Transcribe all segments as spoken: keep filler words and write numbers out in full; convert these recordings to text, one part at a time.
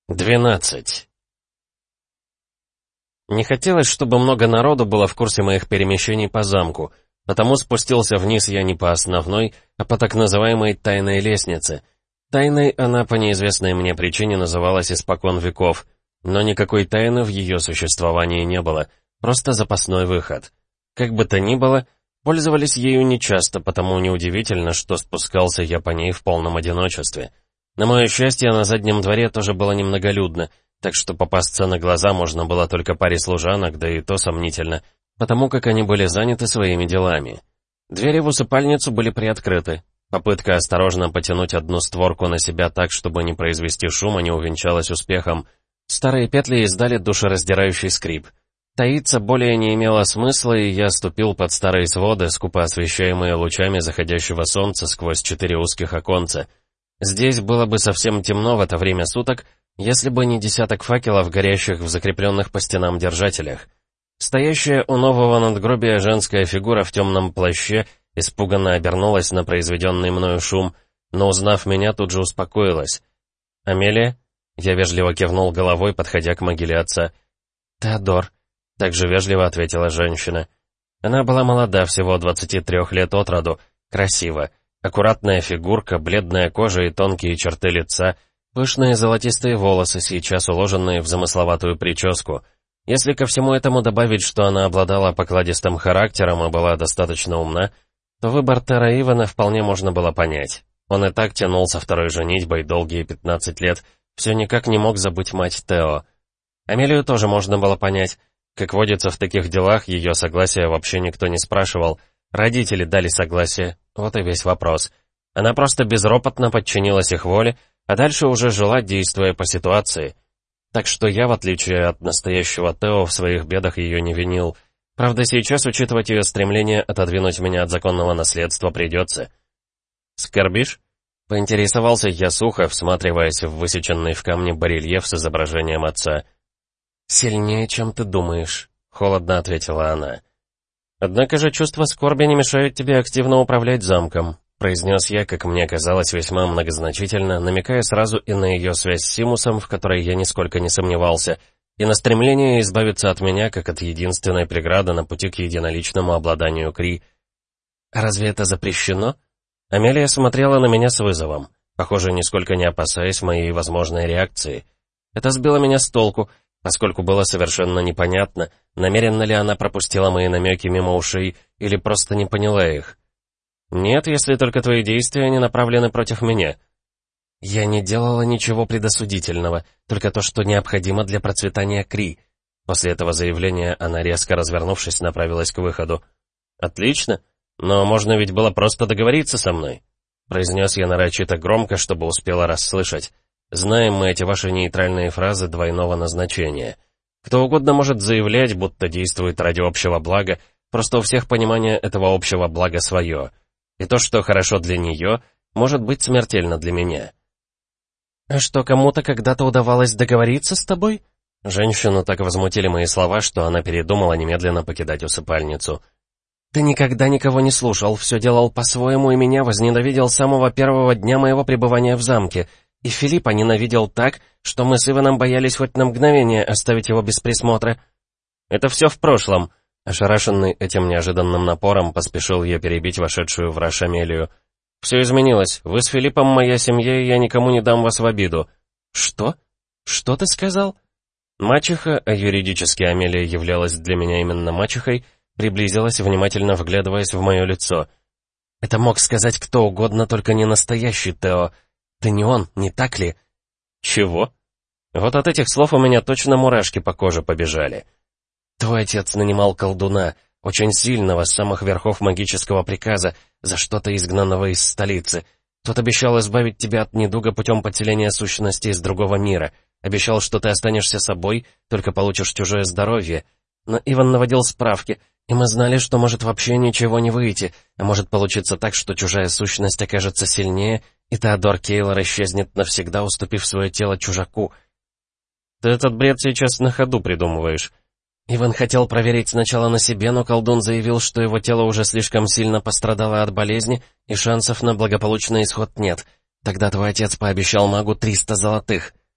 Двенадцать. Не хотелось, чтобы много народу было в курсе моих перемещений по замку, потому спустился вниз я не по основной, а по так называемой тайной лестнице. Тайной она по неизвестной мне причине называлась испокон веков, но никакой тайны в ее существовании не было, просто запасной выход. Как бы то ни было, пользовались ею нечасто, потому неудивительно, что спускался я по ней в полном одиночестве. На мое счастье, на заднем дворе тоже было немноголюдно, так что попасться на глаза можно было только паре служанок, да и то сомнительно, потому как они были заняты своими делами. Двери в усыпальницу были приоткрыты. Попытка осторожно потянуть одну створку на себя так, чтобы не произвести шума, не увенчалась успехом. Старые петли издали душераздирающий скрип. Таиться более не имело смысла, и я ступил под старые своды, скупо освещаемые лучами заходящего солнца сквозь четыре узких оконца. Здесь было бы совсем темно в это время суток, если бы не десяток факелов, горящих в закрепленных по стенам держателях. Стоящая у нового надгробия женская фигура в темном плаще испуганно обернулась на произведенный мною шум, но, узнав меня, тут же успокоилась. «Амелия?» — я вежливо кивнул головой, подходя к могиле отца. «Теодор», — также вежливо ответила женщина. Она была молода, всего двадцати трёх лет от роду, красива. Аккуратная фигурка, бледная кожа и тонкие черты лица, пышные золотистые волосы, сейчас уложенные в замысловатую прическу. Если ко всему этому добавить, что она обладала покладистым характером и была достаточно умна, то выбор Тера Ивана вполне можно было понять. Он и так тянул со второй женитьбой долгие пятнадцать лет, все никак не мог забыть мать Тео. Амелию тоже можно было понять. Как водится в таких делах, ее согласия вообще никто не спрашивал. Родители дали согласие, вот и весь вопрос. Она просто безропотно подчинилась их воле, а дальше уже жила, действуя по ситуации. Так что я, в отличие от настоящего Тео, в своих бедах ее не винил. Правда, сейчас учитывать ее стремление отодвинуть меня от законного наследства придется. «Скорбишь?» — поинтересовался я сухо, всматриваясь в высеченный в камне барельеф с изображением отца. «Сильнее, чем ты думаешь», — холодно ответила она. «Однако же чувство скорби не мешает тебе активно управлять замком», — произнес я, как мне казалось, весьма многозначительно, намекая сразу и на ее связь с Симусом, в которой я нисколько не сомневался, и на стремление избавиться от меня, как от единственной преграды на пути к единоличному обладанию Кри. «Разве это запрещено?» Амелия смотрела на меня с вызовом, похоже, нисколько не опасаясь моей возможной реакции. Это сбило меня с толку, поскольку было совершенно непонятно, намеренно ли она пропустила мои намеки мимо ушей или просто не поняла их. «Нет, если только твои действия не направлены против меня». «Я не делала ничего предосудительного, только то, что необходимо для процветания Кри». После этого заявления она, резко развернувшись, направилась к выходу. «Отлично, но можно ведь было просто договориться со мной», — произнес я нарочито громко, чтобы успела расслышать. «Знаем мы эти ваши нейтральные фразы двойного назначения. Кто угодно может заявлять, будто действует ради общего блага, просто у всех понимание этого общего блага свое. И то, что хорошо для нее, может быть смертельно для меня». «А что, кому-то когда-то удавалось договориться с тобой?» Женщину так возмутили мои слова, что она передумала немедленно покидать усыпальницу. «Ты никогда никого не слушал, все делал по-своему и меня возненавидел с самого первого дня моего пребывания в замке. И Филиппа ненавидел так, что мы с Иваном боялись хоть на мгновение оставить его без присмотра». «Это все в прошлом», — ошарашенный этим неожиданным напором поспешил я перебить вошедшую в раж Амелию. «Все изменилось. Вы с Филиппом моя семья, и я никому не дам вас в обиду». «Что? Что ты сказал?» Мачеха, а юридически Амелия являлась для меня именно мачехой, приблизилась, внимательно вглядываясь в мое лицо. «Это мог сказать кто угодно, только не настоящий Тео. Ты не он, не так ли?» «Чего?» Вот от этих слов у меня точно мурашки по коже побежали. «Твой отец нанимал колдуна, очень сильного, с самых верхов магического приказа, за что-то изгнанного из столицы. Тот обещал избавить тебя от недуга путем подселения сущности из другого мира. Обещал, что ты останешься собой, только получишь чужое здоровье. Но Иван наводил справки, и мы знали, что может вообще ничего не выйти, а может получиться так, что чужая сущность окажется сильнее, и Теодор Кейлор исчезнет навсегда, уступив свое тело чужаку». «Ты этот бред сейчас на ходу придумываешь». Иван хотел проверить сначала на себе, но колдун заявил, что его тело уже слишком сильно пострадало от болезни, и шансов на благополучный исход нет. Тогда твой отец пообещал магу триста золотых.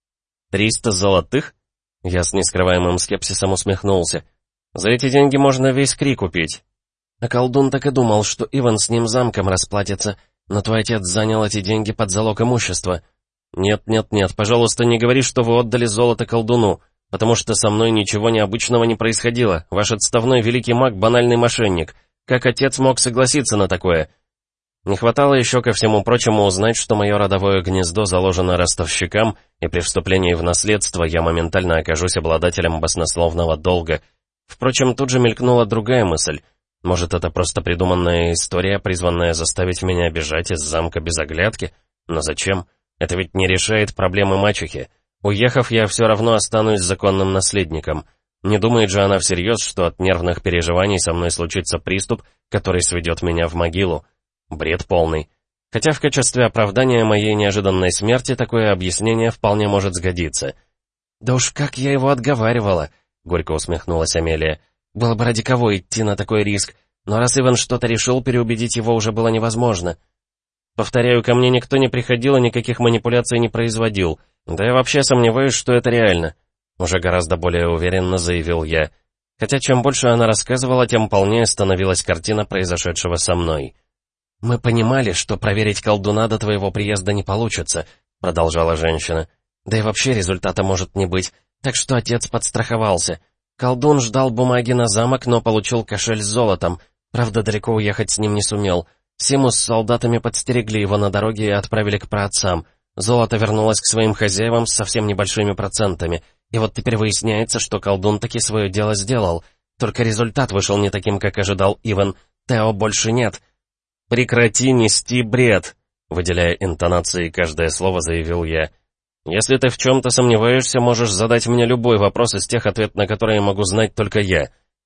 Триста золотых? Я с нескрываемым скепсисом усмехнулся. За эти деньги можно весь Кри купить. А колдун так и думал, что Иван с ним замком расплатится, но твой отец занял эти деньги под залог имущества. Нет, нет, нет, пожалуйста, не говори, что вы отдали золото колдуну, потому что со мной ничего необычного не происходило. Ваш отставной великий маг — банальный мошенник. Как отец мог согласиться на такое? Не хватало еще ко всему прочему узнать, что мое родовое гнездо заложено ростовщикам, и при вступлении в наследство я моментально окажусь обладателем баснословного долга. Впрочем, тут же мелькнула другая мысль. Может, это просто придуманная история, призванная заставить меня бежать из замка без оглядки? Но зачем? Это ведь не решает проблемы мачехи. Уехав, я все равно останусь законным наследником. Не думает же она всерьез, что от нервных переживаний со мной случится приступ, который сведет меня в могилу. Бред полный. Хотя в качестве оправдания моей неожиданной смерти такое объяснение вполне может сгодиться. «Да уж как я его отговаривала!» — горько усмехнулась Амелия. «Было бы ради кого идти на такой риск, но раз Иван что-то решил, переубедить его уже было невозможно. Повторяю, ко мне никто не приходил и никаких манипуляций не производил, да я вообще сомневаюсь, что это реально», — уже гораздо более уверенно заявил я. Хотя чем больше она рассказывала, тем полнее становилась картина произошедшего со мной. «Мы понимали, что проверить колдуна до твоего приезда не получится», — продолжала женщина. «Да и вообще результата может не быть, так что отец подстраховался. Колдун ждал бумаги на замок, но получил кошель с золотом. Правда, далеко уехать с ним не сумел. Симус с солдатами подстерегли его на дороге и отправили к праотцам. Золото вернулось к своим хозяевам с совсем небольшими процентами. И вот теперь выясняется, что колдун таки свое дело сделал. Только результат вышел не таким, как ожидал Иван. Тео больше нет». «Прекрати нести бред!» — выделяя интонации каждое слово, заявил я. «Если ты в чем-то сомневаешься, можешь задать мне любой вопрос из тех, ответ на которые могу знать только я».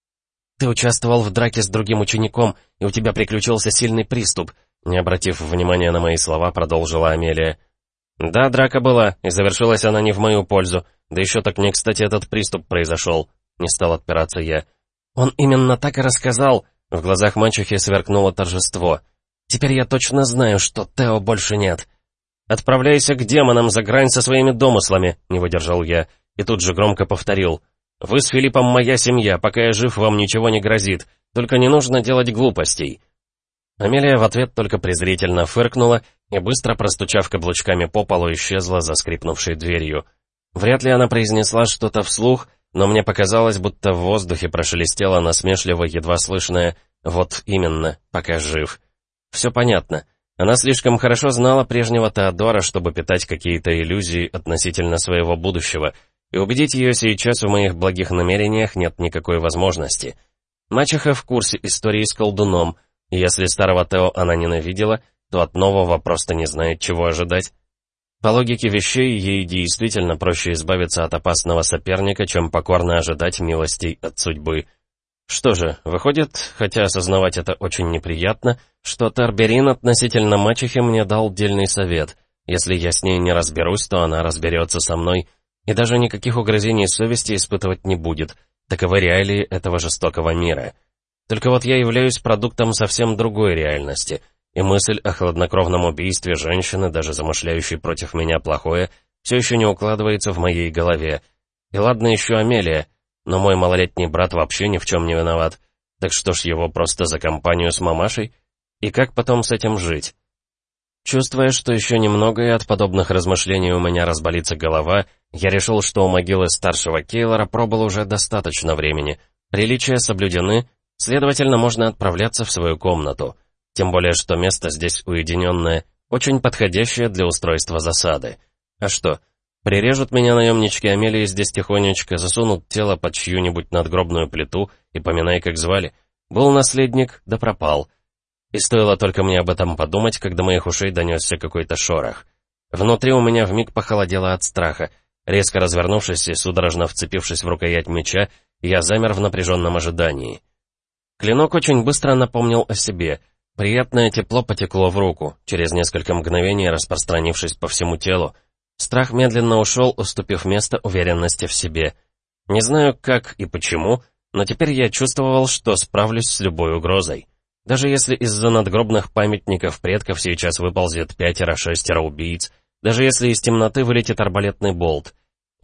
«Ты участвовал в драке с другим учеником, и у тебя приключился сильный приступ», — не обратив внимания на мои слова, продолжила Амелия. «Да, драка была, и завершилась она не в мою пользу. Да еще так мне, кстати, этот приступ произошел», — не стал отпираться я. «Он именно так и рассказал», — в глазах мачехи сверкнуло торжество. «Теперь я точно знаю, что Тео больше нет». «Отправляйся к демонам за грань со своими домыслами», — не выдержал я, и тут же громко повторил. «Вы с Филиппом моя семья, пока я жив, вам ничего не грозит, только не нужно делать глупостей». Амелия в ответ только презрительно фыркнула и, быстро простучав каблучками по полу, исчезла за скрипнувшей дверью. Вряд ли она произнесла что-то вслух, но мне показалось, будто в воздухе прошелестело насмешливо едва слышное «вот именно, пока жив». Все понятно. Она слишком хорошо знала прежнего Теодора, чтобы питать какие-то иллюзии относительно своего будущего, и убедить ее сейчас в моих благих намерениях нет никакой возможности. Мачеха в курсе истории с колдуном, и если старого Тео она ненавидела, то от нового просто не знает, чего ожидать. По логике вещей, ей действительно проще избавиться от опасного соперника, чем покорно ожидать милостей от судьбы. Что же, выходит, хотя осознавать это очень неприятно, что Тарберин относительно мачехи мне дал дельный совет. Если я с ней не разберусь, то она разберется со мной, и даже никаких угрызений совести испытывать не будет. Таковы реалии этого жестокого мира. Только вот я являюсь продуктом совсем другой реальности, и мысль о хладнокровном убийстве женщины, даже замышляющей против меня плохое, все еще не укладывается в моей голове. И ладно еще Амелия, но мой малолетний брат вообще ни в чем не виноват. Так что ж его просто за компанию с мамашей? И как потом с этим жить? Чувствуя, что еще немного и от подобных размышлений у меня разболится голова, я решил, что у могилы старшего Кейлора пробыл уже достаточно времени. Приличия соблюдены, следовательно, можно отправляться в свою комнату. Тем более, что место здесь уединенное, очень подходящее для устройства засады. А что? Прирежут меня наемнички Амелии здесь тихонечко, засунут тело под чью-нибудь надгробную плиту и поминай, как звали. Был наследник, да пропал. И стоило только мне об этом подумать, когда моих ушей донесся какой-то шорох. Внутри у меня вмиг похолодело от страха. Резко развернувшись и судорожно вцепившись в рукоять меча, я замер в напряженном ожидании. Клинок очень быстро напомнил о себе. Приятное тепло потекло в руку, через несколько мгновений распространившись по всему телу. Страх медленно ушел, уступив место уверенности в себе. Не знаю, как и почему, но теперь я чувствовал, что справлюсь с любой угрозой. Даже если из-за надгробных памятников предков сейчас выползет пятеро-шестеро убийц, даже если из темноты вылетит арбалетный болт.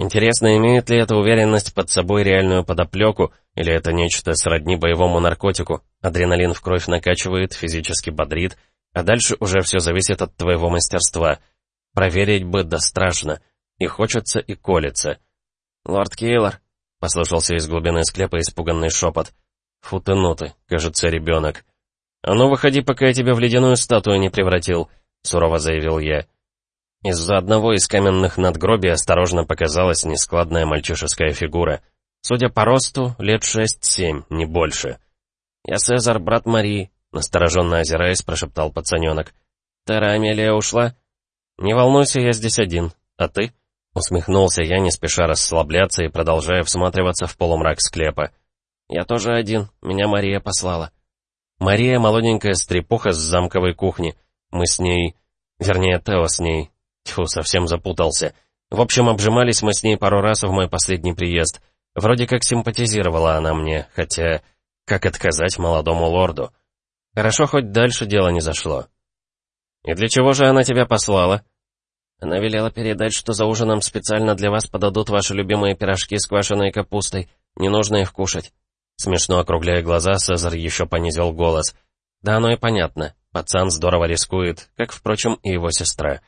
Интересно, имеет ли эта уверенность под собой реальную подоплеку, или это нечто сродни боевому наркотику? Адреналин в кровь накачивает, физически бодрит, а дальше уже все зависит от твоего мастерства. Проверить бы, да страшно. И хочется, и колется. «Лорд Кейлор», — послышался из глубины склепа испуганный шепот. «Фу ты, ну ты, кажется, ребенок». «А ну, выходи, пока я тебя в ледяную статую не превратил», — сурово заявил я. Из-за одного из каменных надгробий осторожно показалась нескладная мальчишеская фигура. Судя по росту, лет шесть-семь, не больше. «Я Цезар, брат Марии», — настороженно озираясь, прошептал пацаненок. «Терра Амелия ушла?» «Не волнуйся, я здесь один. А ты?» Усмехнулся я, не спеша расслабляться и продолжая всматриваться в полумрак склепа. «Я тоже один. Меня Мария послала». Мария — молоденькая стрепуха с замковой кухни. Мы с ней... Вернее, Тео с ней. Тьфу, совсем запутался. В общем, обжимались мы с ней пару раз в мой последний приезд. Вроде как симпатизировала она мне, хотя... Как отказать молодому лорду? Хорошо, хоть дальше дело не зашло. «И для чего же она тебя послала?» «Она велела передать, что за ужином специально для вас подадут ваши любимые пирожки с квашеной капустой. Не нужно их кушать». Смешно округляя глаза, Цезарь еще понизил голос. «Да оно и понятно. Пацан здорово рискует, как, впрочем, и его сестра».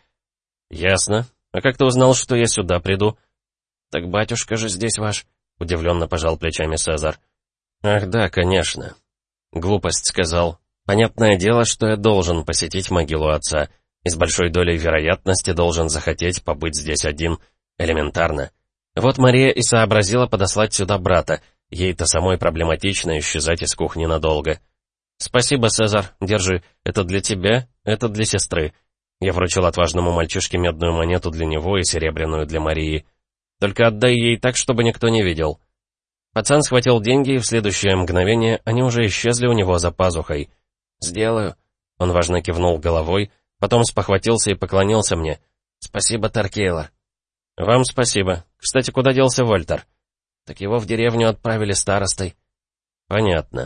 «Ясно. А как ты узнал, что я сюда приду?» «Так батюшка же здесь ваш», — удивленно пожал плечами Цезарь. «Ах да, конечно». «Глупость сказал. Понятное дело, что я должен посетить могилу отца, и с большой долей вероятности должен захотеть побыть здесь один. Элементарно. Вот Мария и сообразила подослать сюда брата. Ей-то самой проблематично исчезать из кухни надолго. «Спасибо, Цезарь, держи. Это для тебя, это для сестры». Я вручил отважному мальчишке медную монету для него и серебряную для Марии. «Только отдай ей так, чтобы никто не видел». Пацан схватил деньги, и в следующее мгновение они уже исчезли у него за пазухой. «Сделаю». Он важно кивнул головой, потом спохватился и поклонился мне. «Спасибо, Таркейлор». «Вам спасибо. Кстати, куда делся Вольтер?» «Так его в деревню отправили старостой». «Понятно».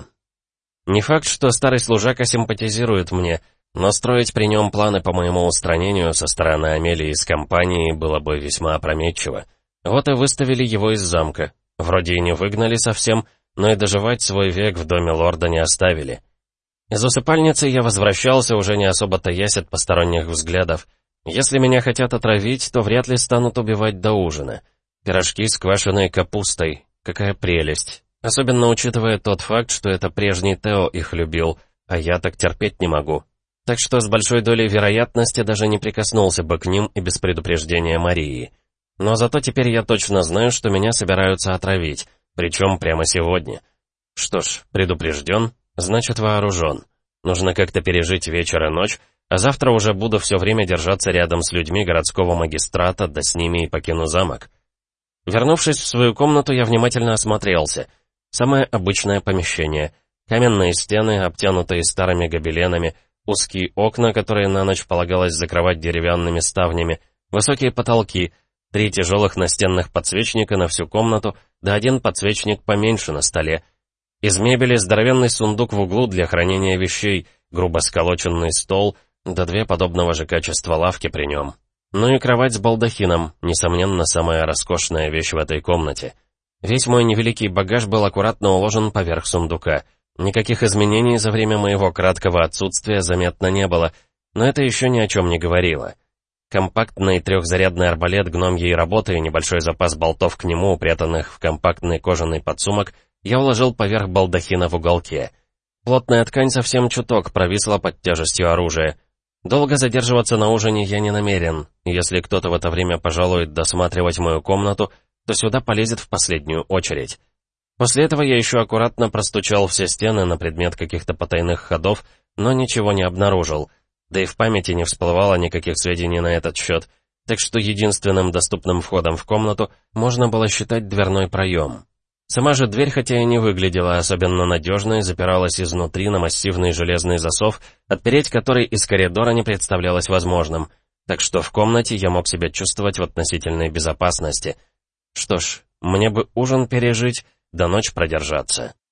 Не факт, что старый служака симпатизирует мне, но строить при нем планы по моему устранению со стороны Амелии из компании было бы весьма опрометчиво. Вот и выставили его из замка. Вроде и не выгнали совсем, но и доживать свой век в доме лорда не оставили. Из усыпальницы я возвращался, уже не особо таясь от посторонних взглядов. Если меня хотят отравить, то вряд ли станут убивать до ужина. Пирожки с квашеной капустой. Какая прелесть. Особенно учитывая тот факт, что это прежний Тео их любил, а я так терпеть не могу. Так что с большой долей вероятности даже не прикоснулся бы к ним и без предупреждения Марии. Но зато теперь я точно знаю, что меня собираются отравить, причем прямо сегодня. Что ж, предупрежден, значит вооружен. Нужно как-то пережить вечер и ночь, а завтра уже буду все время держаться рядом с людьми городского магистрата, да с ними и покину замок. Вернувшись в свою комнату, я внимательно осмотрелся. Самое обычное помещение. Каменные стены, обтянутые старыми гобеленами, узкие окна, которые на ночь полагалось закрывать деревянными ставнями, высокие потолки, три тяжелых настенных подсвечника на всю комнату, да один подсвечник поменьше на столе. Из мебели здоровенный сундук в углу для хранения вещей, грубо сколоченный стол, да две подобного же качества лавки при нем. Ну и кровать с балдахином, несомненно, самая роскошная вещь в этой комнате. Весь мой невеликий багаж был аккуратно уложен поверх сундука. Никаких изменений за время моего краткого отсутствия заметно не было, но это еще ни о чем не говорило. Компактный трехзарядный арбалет гномьей работы и небольшой запас болтов к нему, упрятанных в компактный кожаный подсумок, я уложил поверх балдахина в уголке. Плотная ткань совсем чуток провисла под тяжестью оружия. Долго задерживаться на ужине я не намерен. Если кто-то в это время пожалует досматривать мою комнату, то сюда полезет в последнюю очередь. После этого я еще аккуратно простучал все стены на предмет каких-то потайных ходов, но ничего не обнаружил. Да и в памяти не всплывало никаких сведений на этот счет, так что единственным доступным входом в комнату можно было считать дверной проем. Сама же дверь, хотя и не выглядела особенно надежной, запиралась изнутри на массивный железный засов, отпереть который из коридора не представлялось возможным, так что в комнате я мог себя чувствовать в относительной безопасности. Что ж, мне бы ужин пережить, да ночь продержаться.